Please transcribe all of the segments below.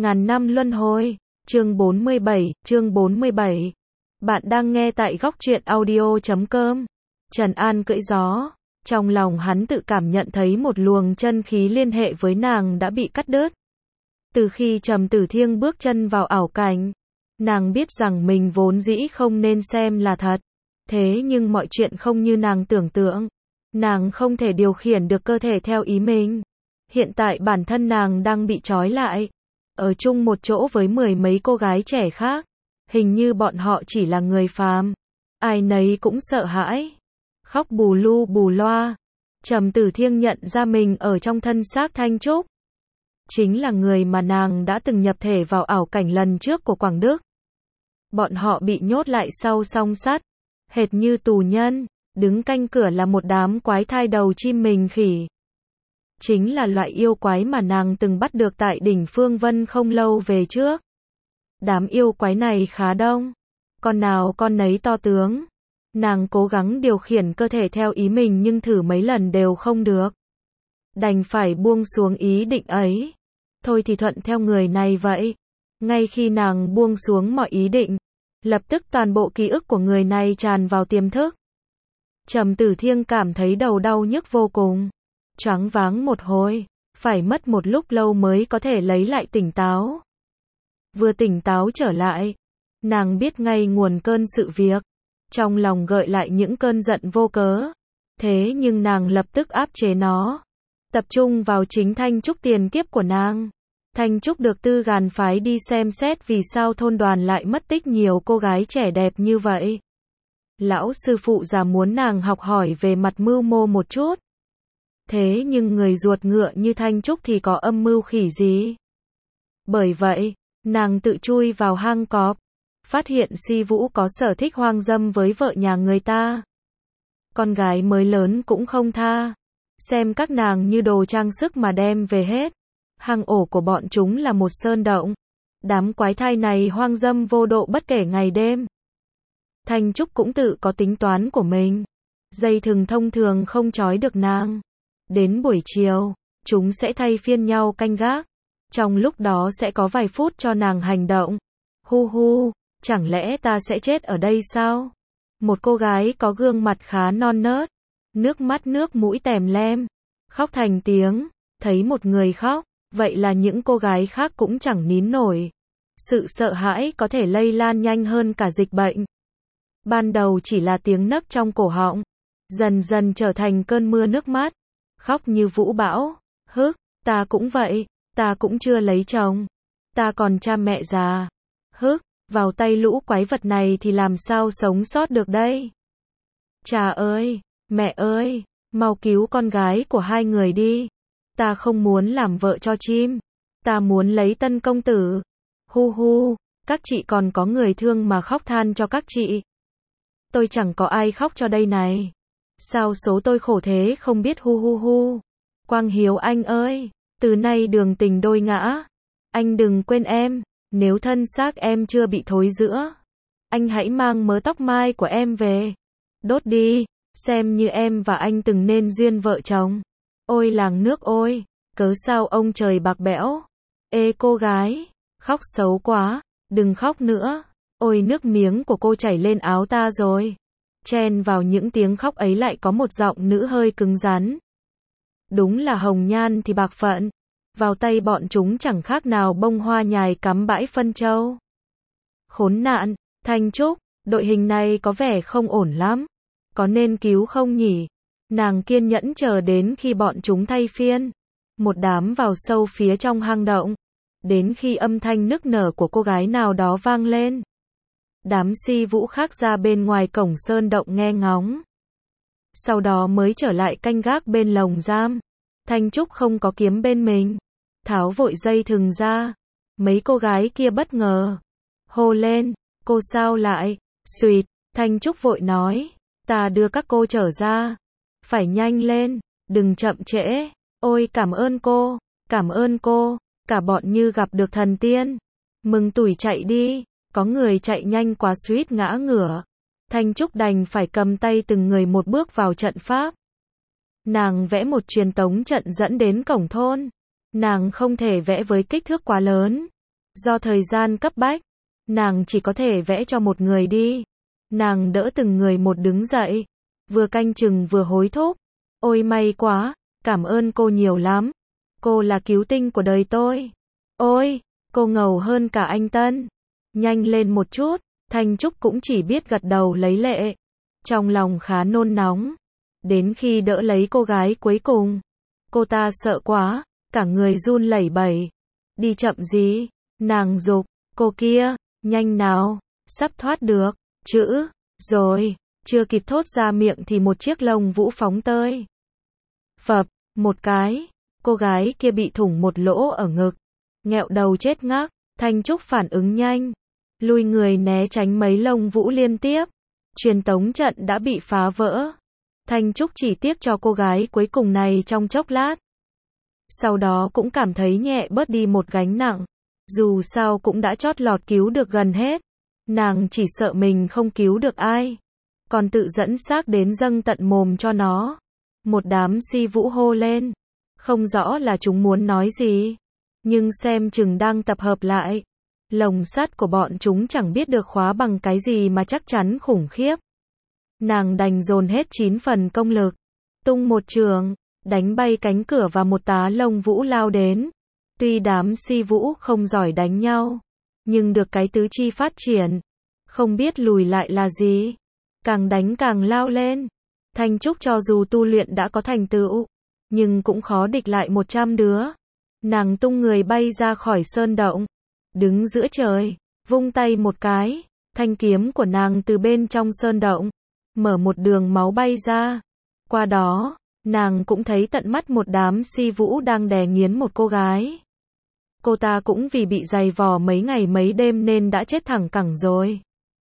Ngàn năm luân hồi. Chương 47. Bạn đang nghe tại góc truyện audio.com. Trần An cưỡi gió. Trong lòng hắn tự cảm nhận thấy một luồng chân khí liên hệ với nàng đã bị cắt đứt. Từ khi Trầm Tử Thiêng bước chân vào ảo cảnh, nàng biết rằng mình vốn dĩ không nên xem là thật. Thế nhưng mọi chuyện không như nàng tưởng tượng. Nàng không thể điều khiển được cơ thể theo ý mình. Hiện tại bản thân nàng đang bị trói lại, ở chung một chỗ với mười mấy cô gái trẻ khác. Hình như bọn họ chỉ là người phàm. Ai nấy cũng sợ hãi, khóc bù lu bù loa. Trầm Tử Thiêng nhận ra mình ở trong thân xác Thanh Trúc. Chính là người mà nàng đã từng nhập thể vào ảo cảnh lần trước của Quảng Đức. Bọn họ bị nhốt lại sau song sắt, hệt như tù nhân. Đứng canh cửa là một đám quái thai đầu chim mình khỉ. Chính là loại yêu quái mà nàng từng bắt được tại đỉnh Phương Vân không lâu về trước. Đám yêu quái này khá đông, con nào con nấy to tướng. Nàng cố gắng điều khiển cơ thể theo ý mình nhưng thử mấy lần đều không được. Đành phải buông xuống ý định ấy. Thôi thì thuận theo người này vậy. Ngay khi nàng buông xuống mọi ý định, lập tức toàn bộ ký ức của người này tràn vào tiềm thức. Trầm Tử Thiêng cảm thấy đầu đau nhức vô cùng, choáng váng một hồi, phải mất một lúc lâu mới có thể lấy lại tỉnh táo. Vừa tỉnh táo trở lại, nàng biết ngay nguồn cơn sự việc, trong lòng gợi lại những cơn giận vô cớ. Thế nhưng nàng lập tức áp chế nó, tập trung vào chính Thanh Trúc tiền kiếp của nàng. Thanh Trúc được Tư Gàn phái đi xem xét vì sao thôn đoàn lại mất tích nhiều cô gái trẻ đẹp như vậy. Lão sư phụ già muốn nàng học hỏi về mặt mưu mô một chút. Thế nhưng người ruột ngựa như Thanh Trúc thì có âm mưu khỉ gì. Bởi vậy, nàng tự chui vào hang cọp, phát hiện Si Vũ có sở thích hoang dâm với vợ nhà người ta. Con gái mới lớn cũng không tha, xem các nàng như đồ trang sức mà đem về hết. Hang ổ của bọn chúng là một sơn động. Đám quái thai này hoang dâm vô độ bất kể ngày đêm. Thanh Trúc cũng tự có tính toán của mình. Dây thừng thông thường không trói được nàng. Đến buổi chiều, chúng sẽ thay phiên nhau canh gác. Trong lúc đó sẽ có vài phút cho nàng hành động. Hu hu, chẳng lẽ ta sẽ chết ở đây sao? Một cô gái có gương mặt khá non nớt, nước mắt nước mũi tèm lem, khóc thành tiếng. Thấy một người khóc, vậy là những cô gái khác cũng chẳng nín nổi. Sự sợ hãi có thể lây lan nhanh hơn cả dịch bệnh. Ban đầu chỉ là tiếng nấc trong cổ họng, dần dần trở thành cơn mưa nước mắt, khóc như vũ bão. Hức, ta cũng vậy, ta cũng chưa lấy chồng, ta còn cha mẹ già. Hức, vào tay lũ quái vật này thì làm sao sống sót được đây? Cha ơi, mẹ ơi, mau cứu con gái của hai người đi. Ta không muốn làm vợ cho chim, ta muốn lấy tân công tử. Hu hu, các chị còn có người thương mà khóc than cho các chị. Tôi chẳng có ai khóc cho đây này. Sao số tôi khổ thế không biết hu hu hu. Quang Hiếu anh ơi, từ nay đường tình đôi ngã. Anh đừng quên em, nếu thân xác em chưa bị thối rữa. Anh hãy mang mớ tóc mai của em về. Đốt đi, xem như em và anh từng nên duyên vợ chồng. Ôi làng nước ôi, cớ sao ông trời bạc bẽo. Ê cô gái, khóc xấu quá, đừng khóc nữa. Ôi nước miếng của cô chảy lên áo ta rồi. Chen vào những tiếng khóc ấy lại có một giọng nữ hơi cứng rắn. Đúng là hồng nhan thì bạc phận. Vào tay bọn chúng chẳng khác nào bông hoa nhài cắm bãi phân châu. Khốn nạn, Thanh Trúc, đội hình này có vẻ không ổn lắm. Có nên cứu không nhỉ? Nàng kiên nhẫn chờ đến khi bọn chúng thay phiên. Một đám vào sâu phía trong hang động. Đến khi âm thanh nức nở của cô gái nào đó vang lên. Đám Si Vũ khác ra bên ngoài cổng sơn động nghe ngóng. Sau đó mới trở lại canh gác bên lồng giam. Thanh Trúc không có kiếm bên mình. Tháo vội dây thừng ra. Mấy cô gái kia bất ngờ hô lên, cô sao lại? Xuyệt, Thanh Trúc vội nói, ta đưa các cô trở ra. Phải nhanh lên, đừng chậm trễ. Ôi cảm ơn cô, cảm ơn cô. Cả bọn như gặp được thần tiên. Mừng tủi chạy đi. Có người chạy nhanh quá suýt ngã ngửa. Thanh Trúc đành phải cầm tay từng người một bước vào trận pháp. Nàng vẽ một truyền tống trận dẫn đến cổng thôn. Nàng không thể vẽ với kích thước quá lớn, Do thời gian cấp bách, nàng chỉ có thể vẽ cho một người đi. Nàng đỡ từng người một đứng dậy, vừa canh chừng vừa hối thúc. Ôi may quá, cảm ơn cô nhiều lắm. Cô là cứu tinh của đời tôi. Ôi, cô ngầu hơn cả anh Tân. Nhanh lên một chút, Thanh Trúc cũng chỉ biết gật đầu lấy lệ. Trong lòng khá nôn nóng. Đến khi đỡ lấy cô gái cuối cùng, cô ta sợ quá, cả người run lẩy bẩy. Đi chậm gì? Nàng giục, cô kia, nhanh nào, sắp thoát được, chữ, rồi, chưa kịp thốt ra miệng thì một chiếc lông vũ phóng tới. Phập, một cái, cô gái kia bị thủng một lỗ ở ngực, nghẹo đầu chết ngắc. Thanh Trúc phản ứng nhanh, lùi người né tránh mấy lông vũ liên tiếp. Truyền tống trận đã bị phá vỡ. Thanh Trúc chỉ tiếc cho cô gái cuối cùng này trong chốc lát. Sau đó cũng cảm thấy nhẹ bớt đi một gánh nặng. Dù sao cũng đã chót lọt cứu được gần hết. Nàng chỉ sợ mình không cứu được ai. Còn tự dẫn xác đến dâng tận mồm cho nó. Một đám si vũ hô lên. Không rõ là chúng muốn nói gì. Nhưng xem chừng đang tập hợp lại. Lồng sắt của bọn chúng chẳng biết được khóa bằng cái gì mà chắc chắn khủng khiếp. Nàng đành dồn hết 9 phần công lực. Tung một trường, đánh bay cánh cửa và một tá lông vũ lao đến. Tuy đám si vũ không giỏi đánh nhau, nhưng được cái tứ chi phát triển. Không biết lùi lại là gì. Càng đánh càng lao lên. Thanh Trúc cho dù tu luyện đã có thành tựu, nhưng cũng khó địch lại 100 đứa. Nàng tung người bay ra khỏi sơn động. Đứng giữa trời, vung tay một cái, thanh kiếm của nàng từ bên trong sơn động, mở một đường máu bay ra. Qua đó, nàng cũng thấy tận mắt một đám si vũ đang đè nghiến một cô gái. Cô ta cũng vì bị giày vò mấy ngày mấy đêm nên đã chết thẳng cẳng rồi.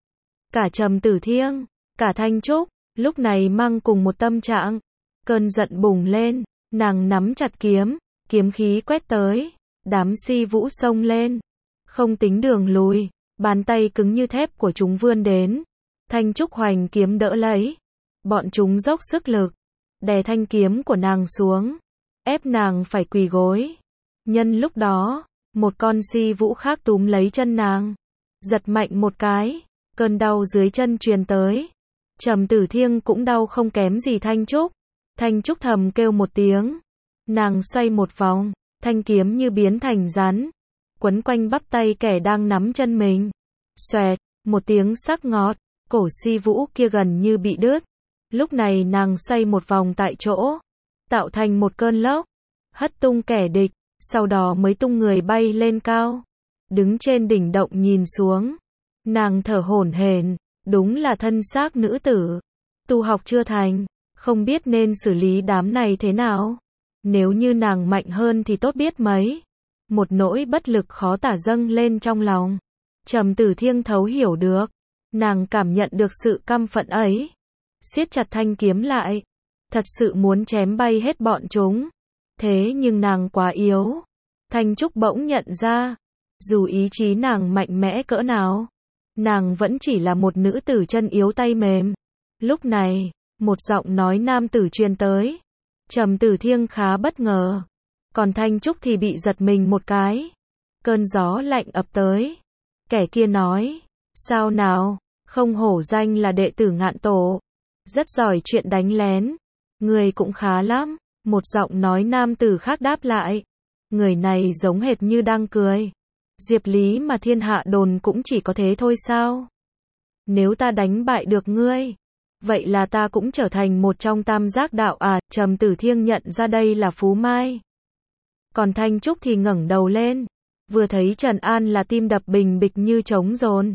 Cả Trầm Tử Thiêng, cả Thanh Trúc, lúc này mang cùng một tâm trạng. Cơn giận bùng lên, nàng nắm chặt kiếm, kiếm khí quét tới, đám si vũ xông lên. Không tính đường lùi, bàn tay cứng như thép của chúng vươn đến. Thanh Trúc hoành kiếm đỡ lấy. Bọn chúng dốc sức lực, đè thanh kiếm của nàng xuống, ép nàng phải quỳ gối. Nhân lúc đó, một con si vũ khác túm lấy chân nàng, giật mạnh một cái, cơn đau dưới chân truyền tới. Trầm Tử Thiêng cũng đau không kém gì Thanh Trúc. Thanh Trúc thầm kêu một tiếng. Nàng xoay một vòng, thanh kiếm như biến thành rắn, quấn quanh bắp tay kẻ đang nắm chân mình. Xoẹt, một tiếng sắc ngọt, cổ si vũ kia gần như bị đứt. Lúc này nàng xoay một vòng tại chỗ, tạo thành một cơn lốc, hất tung kẻ địch, sau đó mới tung người bay lên cao. Đứng trên đỉnh động nhìn xuống, nàng thở hổn hển, đúng là thân xác nữ tử. Tu học chưa thành, không biết nên xử lý đám này thế nào. Nếu như nàng mạnh hơn thì tốt biết mấy. Một nỗi bất lực khó tả dâng lên trong lòng. Trầm Tử Thiêng thấu hiểu được. Nàng cảm nhận được sự căm phẫn ấy. Siết chặt thanh kiếm lại. Thật sự muốn chém bay hết bọn chúng. Thế nhưng nàng quá yếu. Thanh Trúc bỗng nhận ra. Dù ý chí nàng mạnh mẽ cỡ nào, nàng vẫn chỉ là một nữ tử chân yếu tay mềm. Lúc này, một giọng nói nam tử truyền tới. Trầm Tử Thiêng khá bất ngờ. Còn Thanh Trúc thì bị giật mình một cái. Cơn gió lạnh ập tới. Kẻ kia nói, sao nào, không hổ danh là đệ tử Ngạn Tổ. Rất giỏi chuyện đánh lén. Người cũng khá lắm. Một giọng nói nam tử khác đáp lại. Người này giống hệt như đang cười. Diệp Lý mà thiên hạ đồn cũng chỉ có thế thôi sao? Nếu ta đánh bại được ngươi, vậy là ta cũng trở thành một trong tam giác đạo à? Trầm Tử Thiêng nhận ra đây là Phú Mai. Còn Thanh Trúc thì ngẩng đầu lên, vừa thấy Trần An là tim đập bình bịch như trống dồn.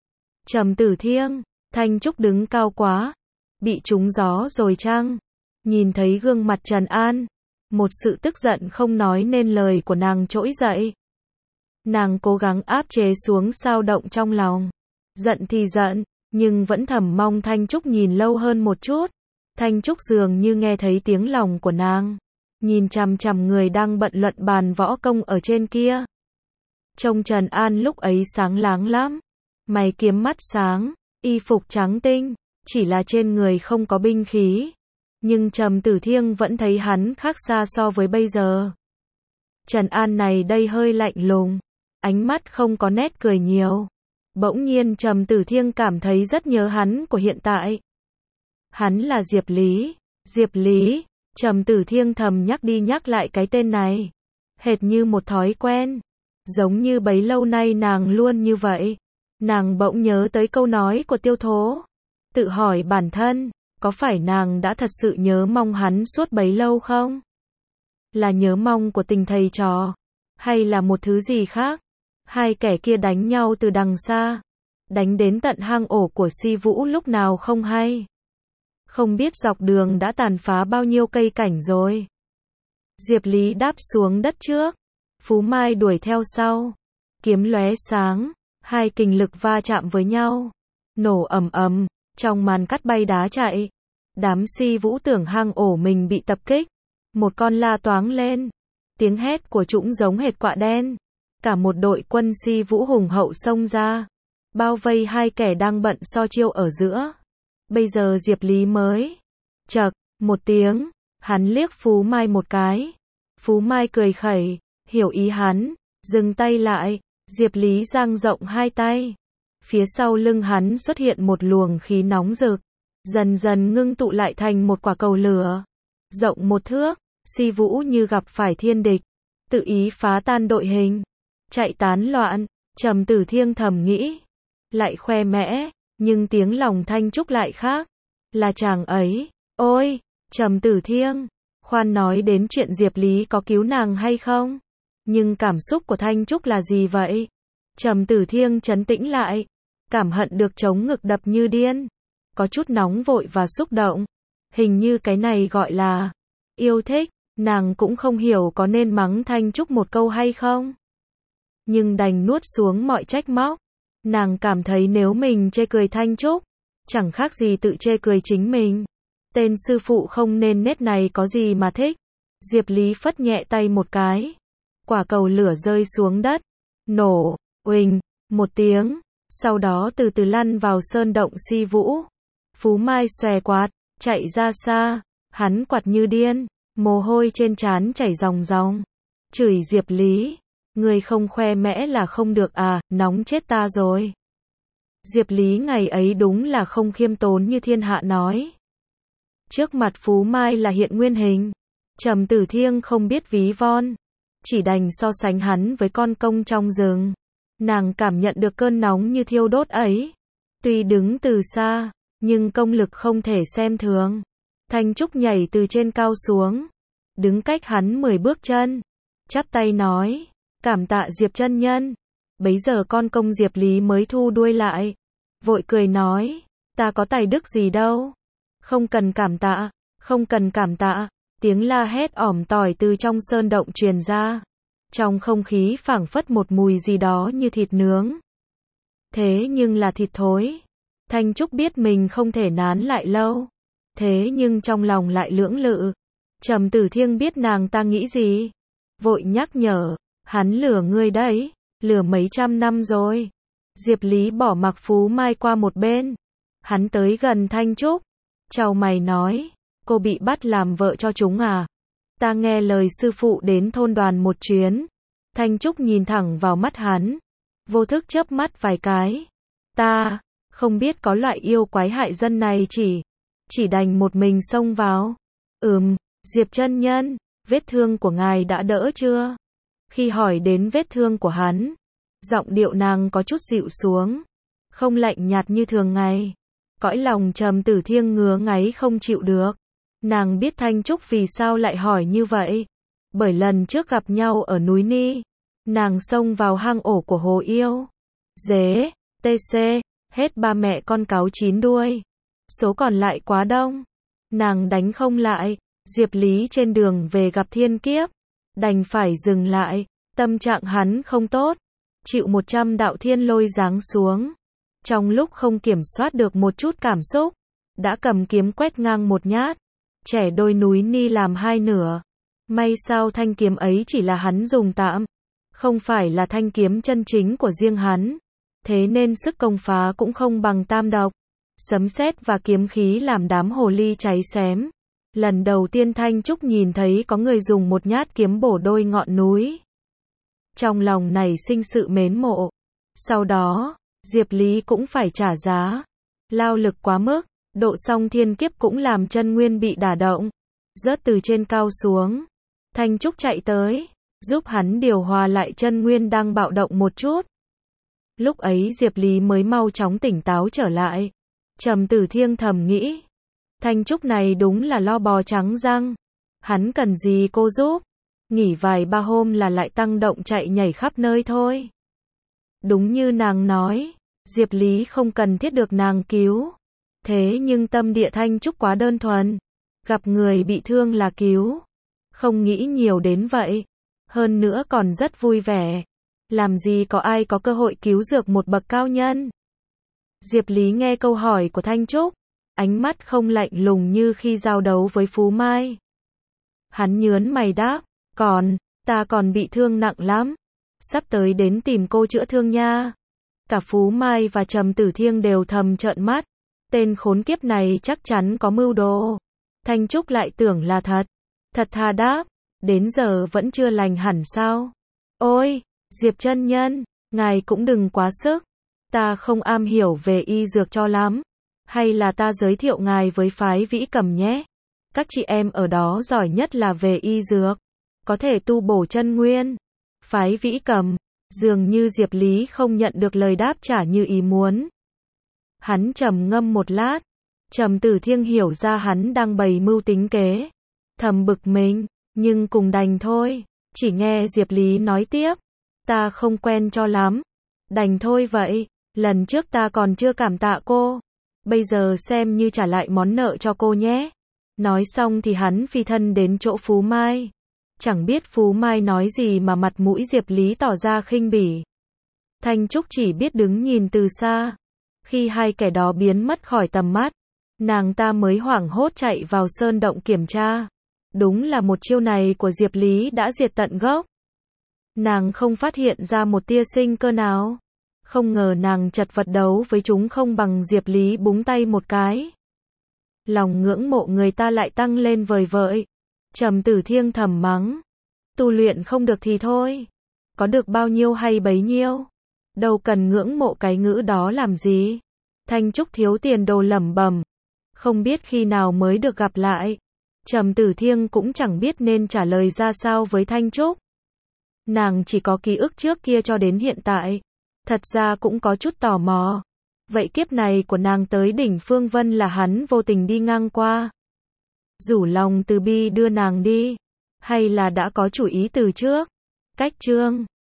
Trầm Tử Thiêng, Thanh Trúc đứng cao quá, bị trúng gió rồi chăng? Nhìn thấy gương mặt Trần An, một sự tức giận không nói nên lời của nàng trỗi dậy. Nàng cố gắng áp chế xuống xao động trong lòng. Giận thì giận, nhưng vẫn thầm mong Thanh Trúc nhìn lâu hơn một chút. Thanh Trúc dường như nghe thấy tiếng lòng của nàng. Nhìn chằm chằm người đang bận luận bàn võ công ở trên kia. Trông Trần An lúc ấy sáng láng lắm. Mày kiếm mắt sáng, y phục trắng tinh, chỉ là trên người không có binh khí. Nhưng Trầm Tử Thiêng vẫn thấy hắn khác xa so với bây giờ. Trần An này đây hơi lạnh lùng. ánh mắt không có nét cười nhiều. Bỗng nhiên Trầm Tử Thiên cảm thấy rất nhớ hắn của hiện tại. Hắn là Diệp Lý. Diệp Lý, Trầm Tử Thiên thầm nhắc đi nhắc lại cái tên này. Hệt như một thói quen. Giống như bấy lâu nay nàng luôn như vậy. Nàng bỗng nhớ tới câu nói của Tiêu Thố. Tự hỏi bản thân, có phải nàng đã thật sự nhớ mong hắn suốt bấy lâu không? Là nhớ mong của tình thầy trò, hay là một thứ gì khác? Hai kẻ kia đánh nhau từ đằng xa, đánh đến tận hang ổ của Si Vũ lúc nào không hay. Không biết dọc đường đã tàn phá bao nhiêu cây cảnh rồi. Diệp Lý đáp xuống đất trước, Phú Mai đuổi theo sau, kiếm lóe sáng, hai kình lực va chạm với nhau, nổ ầm ầm, trong màn cắt bay đá chạy. Đám Si Vũ tưởng hang ổ mình bị tập kích, một con la toáng lên, tiếng hét của chúng giống hệt quạ đen. Cả một đội quân Si Vũ hùng hậu xông ra, bao vây hai kẻ đang bận so chiêu ở giữa. Bây giờ Diệp Lý mới chậc một tiếng, hắn liếc Phú Mai một cái. Phú Mai cười khẩy, hiểu ý hắn, dừng tay lại. Diệp Lý dang rộng hai tay, phía sau lưng hắn xuất hiện một luồng khí nóng rực, dần dần ngưng tụ lại thành một quả cầu lửa, rộng 1 thước. Si Vũ như gặp phải thiên địch, tự ý phá tan đội hình, chạy tán loạn. Trầm Tử Thiên thầm nghĩ, lại khoe mẽ, nhưng tiếng lòng Thanh Trúc lại khác. Là chàng ấy, ôi, Trầm Tử Thiên, khoan nói đến chuyện Diệp Lý có cứu nàng hay không, nhưng cảm xúc của Thanh Trúc là gì vậy? Trầm Tử Thiên trấn tĩnh lại, cảm hận được chống ngực đập như điên, có chút nóng vội và xúc động. Hình như cái này gọi là yêu thích. Nàng cũng không hiểu có nên mắng Thanh Trúc một câu hay không, nhưng đành nuốt xuống mọi trách móc. Nàng cảm thấy nếu mình chê cười Thanh Trúc, chẳng khác gì tự chê cười chính mình. Tên sư phụ không nên nết này có gì mà thích. Diệp Lý phất nhẹ tay một cái, quả cầu lửa rơi xuống đất, nổ, uỳnh, một tiếng, sau đó từ từ lăn vào sơn động Si Vũ. Phú Mai xòe quạt, chạy ra xa, hắn quạt như điên, mồ hôi trên trán chảy ròng ròng, chửi Diệp Lý, người không khoe mẽ là không được à, nóng chết ta rồi. Diệp Lý ngày ấy đúng là không khiêm tốn như thiên hạ nói. Trước mặt Phú Mai là hiện nguyên hình, Trầm Tử Thiên không biết ví von, chỉ đành so sánh hắn với con công trong rừng. Nàng cảm nhận được cơn nóng như thiêu đốt ấy, tuy đứng từ xa, nhưng công lực không thể xem thường. Thanh Trúc nhảy từ trên cao xuống, đứng cách hắn 10 bước chân, chắp tay nói, cảm tạ Diệp chân nhân. Bấy giờ con công Diệp Lý mới thu đuôi lại, vội cười nói, ta có tài đức gì đâu, không cần cảm tạ, không cần cảm tạ. Tiếng la hét ỏm tỏi từ trong sơn động truyền ra, trong không khí phảng phất một mùi gì đó như thịt nướng. Thế nhưng là thịt thối. Thanh Trúc biết mình không thể nán lại lâu, thế nhưng trong lòng lại lưỡng lự. Trầm Tử Thiên biết nàng ta nghĩ gì, vội nhắc nhở, hắn lừa ngươi đấy, lừa mấy trăm năm rồi. Diệp Lý bỏ mặc Phú Mai qua một bên, hắn tới gần Thanh Trúc, chào mày nói, cô bị bắt làm vợ cho chúng à? Ta nghe lời sư phụ đến thôn đoàn một chuyến. Thanh Trúc nhìn thẳng vào mắt hắn, vô thức chớp mắt vài cái. Ta không biết có loại yêu quái hại dân này chỉ đành một mình xông vào. Diệp chân nhân, vết thương của ngài đã đỡ chưa? Khi hỏi đến vết thương của hắn, giọng điệu nàng có chút dịu xuống, không lạnh nhạt như thường ngày. Cõi lòng Trầm Tử Thiên ngứa ngáy không chịu được. Nàng biết Thanh Trúc vì sao lại hỏi như vậy. Bởi lần trước gặp nhau ở núi Ni, nàng xông vào hang ổ của hồ yêu. Dế, TC, hết ba mẹ con cáo 9 đuôi. Số còn lại quá đông. Nàng đánh không lại. Diệp Lý trên đường về gặp thiên kiếp, đành phải dừng lại. Tâm trạng hắn không tốt, chịu 100 đạo thiên lôi giáng xuống. Trong lúc không kiểm soát được một chút cảm xúc, đã cầm kiếm quét ngang một nhát, chẻ đôi núi Ni làm hai nửa. May sao thanh kiếm ấy chỉ là hắn dùng tạm, không phải là thanh kiếm chân chính của riêng hắn, thế nên sức công phá cũng không bằng tam độc. Sấm sét và kiếm khí làm đám hồ ly cháy xém. Lần đầu tiên Thanh Trúc nhìn thấy có người dùng một nhát kiếm bổ đôi ngọn núi. trong lòng nảy sinh sự mến mộ. Sau đó, Diệp Lý cũng phải trả giá. Lao lực quá mức, độ song thiên kiếp cũng làm chân nguyên bị đả động. Rớt từ trên cao xuống. Thanh Trúc chạy tới, giúp hắn điều hòa lại chân nguyên đang bạo động một chút. Lúc ấy Diệp Lý mới mau chóng tỉnh táo trở lại. Trầm Tử Thiêng thầm nghĩ. Thanh Trúc này đúng là lo bò trắng răng. Hắn cần gì cô giúp. Nghỉ vài ba hôm là lại tăng động chạy nhảy khắp nơi thôi. Đúng như nàng nói, Diệp Lý không cần thiết được nàng cứu. Thế nhưng tâm địa Thanh Trúc quá đơn thuần. Gặp người bị thương là cứu. Không nghĩ nhiều đến vậy. Hơn nữa còn rất vui vẻ. Làm gì có ai có cơ hội cứu dược một bậc cao nhân. Diệp Lý nghe câu hỏi của Thanh Trúc. Ánh mắt không lạnh lùng như khi giao đấu với Phú Mai. Hắn nhớn mày đáp. Ta còn bị thương nặng lắm. Sắp tới đến tìm cô chữa thương nha. Cả Phú Mai và Trầm Tử Thiêng đều thầm trợn mắt. Tên khốn kiếp này chắc chắn có mưu đồ. Thanh Trúc lại tưởng là thật. Thật thà đáp. Đến giờ vẫn chưa lành hẳn sao? Ôi, Diệp chân nhân, ngài cũng đừng quá sức. Ta không am hiểu về y dược cho lắm. Hay là ta giới thiệu ngài với phái Vĩ Cầm nhé. Các chị em ở đó giỏi nhất là về y dược. Có thể tu bổ chân nguyên. Phái Vĩ Cầm. Dường như Diệp Lý không nhận được lời đáp trả như ý muốn. Hắn trầm ngâm một lát. Trầm Tử Thiêng hiểu ra hắn đang bày mưu tính kế. Thầm bực mình, nhưng cùng đành thôi. Chỉ nghe Diệp Lý nói tiếp. Ta không quen cho lắm. Đành thôi vậy. Lần trước ta còn chưa cảm tạ cô. Bây giờ xem như trả lại món nợ cho cô nhé. Nói xong thì hắn phi thân đến chỗ Phú Mai. Chẳng biết Phú Mai nói gì mà mặt mũi Diệp Lý tỏ ra khinh bỉ. Thanh Trúc chỉ biết đứng nhìn từ xa. Khi hai kẻ đó biến mất khỏi tầm mắt, nàng ta mới hoảng hốt chạy vào sơn động kiểm tra. Đúng là một chiêu này của Diệp Lý đã diệt tận gốc. Nàng không phát hiện ra một tia sinh cơ nào. Không ngờ nàng chật vật đấu với chúng không bằng Diệp Lý búng tay một cái. Lòng ngưỡng mộ người ta lại tăng lên vời vợi. Trầm Tử Thiêng thầm mắng. Tu luyện không được thì thôi. Có được bao nhiêu hay bấy nhiêu. Đâu cần ngưỡng mộ cái ngữ đó làm gì. Thanh Trúc thiếu tiền đồ lẩm bẩm. Không biết khi nào mới được gặp lại. Trầm Tử Thiêng cũng chẳng biết nên trả lời ra sao với Thanh Trúc. Nàng chỉ có ký ức trước kia cho đến hiện tại. Thật ra cũng có chút tò mò. Vậy kiếp này của nàng tới đỉnh Phương Vân là hắn vô tình đi ngang qua. Rủ lòng từ bi đưa nàng đi. Hay là đã có chủ ý từ trước. Cách chương